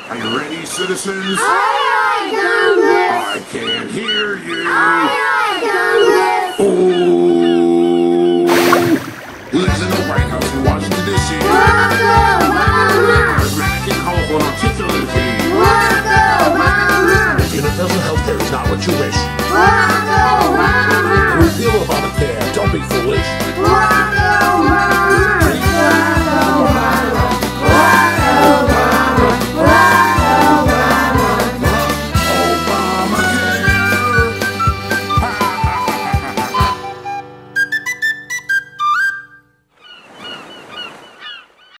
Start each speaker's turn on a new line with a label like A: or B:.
A: Are you ready, citizens?
B: Aye, aye, Congress!
A: I can't hear you.
B: Aye, aye, Congress!
A: Oh.